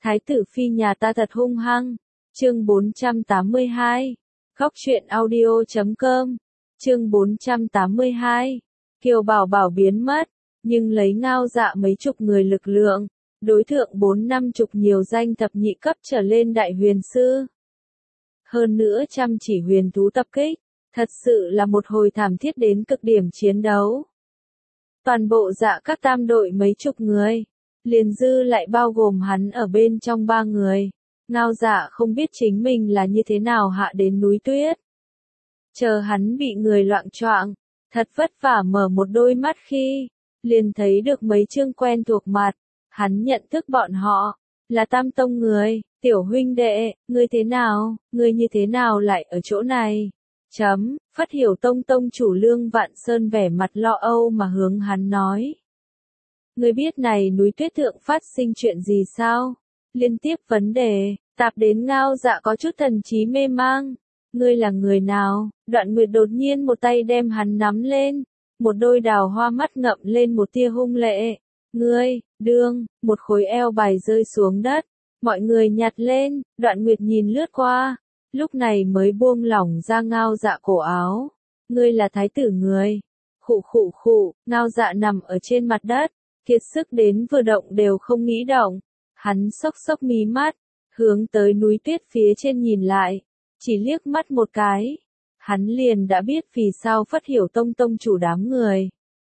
Thái tử phi nhà ta thật hung hăng. Chương 482. Khóc chuyện audio.com. Chương 482. Kiều Bảo Bảo biến mất, nhưng lấy Ngao Dạ mấy chục người lực lượng, đối thượng 4-50 nhiều danh thập nhị cấp trở lên đại huyền sư. Hơn nữa chăm chỉ huyền thú tập kích, thật sự là một hồi thảm thiết đến cực điểm chiến đấu. Toàn bộ Dạ các tam đội mấy chục người, liền dư lại bao gồm hắn ở bên trong 3 người. Ngao Dạ không biết chính mình là như thế nào hạ đến núi tuyết. Chờ hắn bị người loạng choạng, thật vất vả mở một đôi mắt khi, liền thấy được mấy chương quen thuộc mặt. Hắn nhận thức bọn họ, là Tam Tông người. Tiểu huynh đệ, ngươi thế nào, ngươi như thế nào lại ở chỗ này? Phất Hiểu Tông tông chủ Lương Vạn Sơn vẻ mặt lo âu mà hướng hắn nói. Ngươi biết này núi tuyết thượng phát sinh chuyện gì sao? Liên tiếp vấn đề, tạp đến Ngao Dạ có chút thần trí mê mang. Ngươi là người nào? Đoạn Nguyệt đột nhiên một tay đem hắn nắm lên, một đôi đào hoa mắt ngậm lên một tia hung lệ. Ngươi, một khối eo bài rơi xuống đất. Mọi người nhặt lên, Đoạn Nguyệt nhìn lướt qua, lúc này mới buông lỏng ra Ngao Dạ cổ áo. Ngươi là thái tử người. Khụ, Ngao Dạ nằm ở trên mặt đất, kiệt sức đến vừa động đều không nghĩ động. Hắn xốc mí mắt, hướng tới núi tuyết phía trên nhìn lại, chỉ liếc mắt một cái. Hắn liền đã biết vì sao Phất Hiểu Tông tông chủ đám người.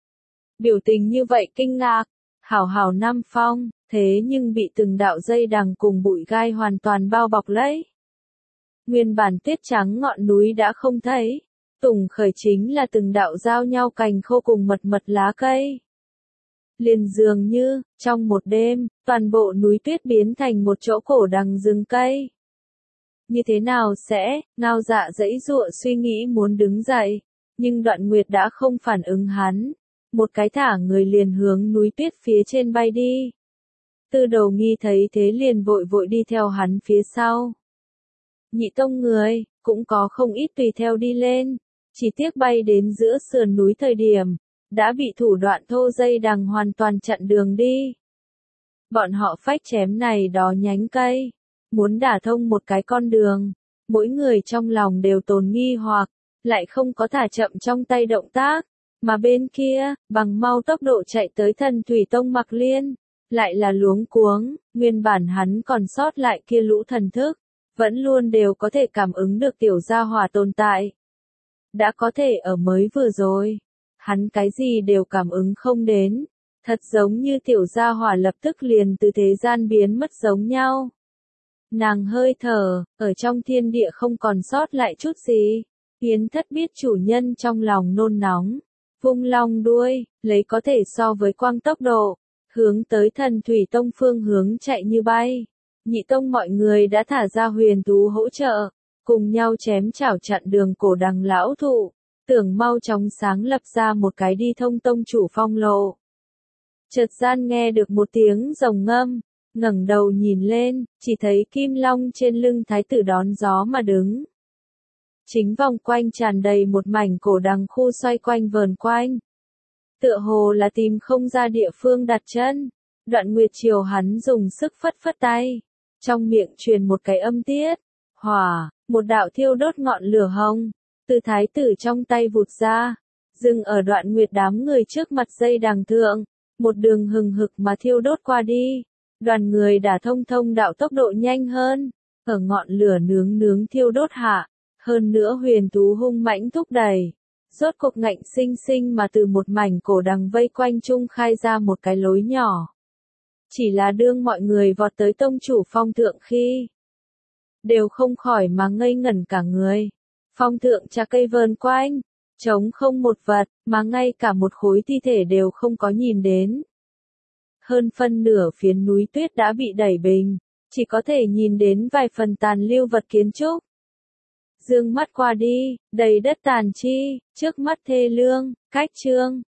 Biểu tình như vậy kinh ngạc, hảo Nam Phong, thế nhưng bị từng đạo dây đằng cùng bụi gai hoàn toàn bao bọc lấy. Nguyên bản tuyết trắng ngọn núi đã không thấy, tùng khởi chính là từng đạo giao nhau cành khô cùng mật lá cây. Liền dường như, trong một đêm, toàn bộ núi tuyết biến thành một chỗ cổ đằng rừng cây. Như thế nào sẽ, Ngao Dạ giãy giụa suy nghĩ muốn đứng dậy, nhưng Đoạn Nguyệt đã không phản ứng hắn. Một cái thả người liền hướng núi tuyết phía trên bay đi. Tư Đầu Nghi thấy thế liền vội đi theo hắn phía sau. Nhị tông người, cũng có không ít tùy theo đi lên, chỉ tiếc bay đến giữa sườn núi thời điểm, đã bị thủ đoạn thô dây đằng hoàn toàn chặn đường đi. Bọn họ phách chém này đó nhánh cây, muốn đả thông một cái con đường, mỗi người trong lòng đều tồn nghi hoặc, lại không có thả chậm trong tay động tác. Mà bên kia, bằng mau tốc độ chạy tới Thần Thủy Tông Mặc Liên, lại là luống cuống, nguyên bản hắn còn sót lại kia lũ thần thức, vẫn luôn đều có thể cảm ứng được tiểu gia hỏa tồn tại. Đã có thể ở mới vừa rồi, hắn cái gì đều cảm ứng không đến, thật giống như tiểu gia hỏa lập tức liền từ thế gian biến mất giống nhau. Nàng hơi thở, ở trong thiên địa không còn sót lại chút gì, Yến Thất biết chủ nhân trong lòng nôn nóng. Vung long đuôi, lấy có thể so với quang tốc độ, hướng tới Thần Thủy Tông phương hướng chạy như bay. Nhị tông mọi người đã thả ra huyền thú hỗ trợ, cùng nhau chém chảo chặn đường cổ đằng lão thụ, tưởng mau chóng sáng lập ra một cái đi thông tông chủ phong lộ. Chợt gian nghe được một tiếng rồng ngâm, ngẩng đầu nhìn lên, chỉ thấy kim long trên lưng thái tử đón gió mà đứng. Chính vòng quanh tràn đầy một mảnh cổ đằng khu xoay quanh vờn quanh. Tựa hồ là tìm không ra địa phương đặt chân. Đoạn Nguyệt chiều hắn dùng sức phất tay. Trong miệng truyền một cái âm tiết. Hỏa, một đạo thiêu đốt ngọn lửa hồng. Từ thái tử trong tay vụt ra. Dừng ở Đoạn Nguyệt đám người trước mặt dây đằng thượng. Một đường hừng hực mà thiêu đốt qua đi. Đoàn người đã thông đạo tốc độ nhanh hơn. Ở ngọn lửa nướng thiêu đốt hạ. Hơn nữa huyền thú hung mãnh thúc đẩy, rốt cuộc ngạnh sinh mà từ một mảnh cổ đằng vây quanh chung khai ra một cái lối nhỏ. Chỉ là đương mọi người vọt tới tông chủ phong thượng khi, đều không khỏi mà ngây ngẩn cả người. Phong thượng trà cây vờn quanh, trống không một vật, mà ngay cả một khối thi thể đều không có nhìn đến. Hơn phân nửa phiến núi tuyết đã bị đẩy bình, chỉ có thể nhìn đến vài phần tàn lưu vật kiến trúc. Dương mắt qua đi, đầy đất tàn chi, trước mắt thê lương, cách chương.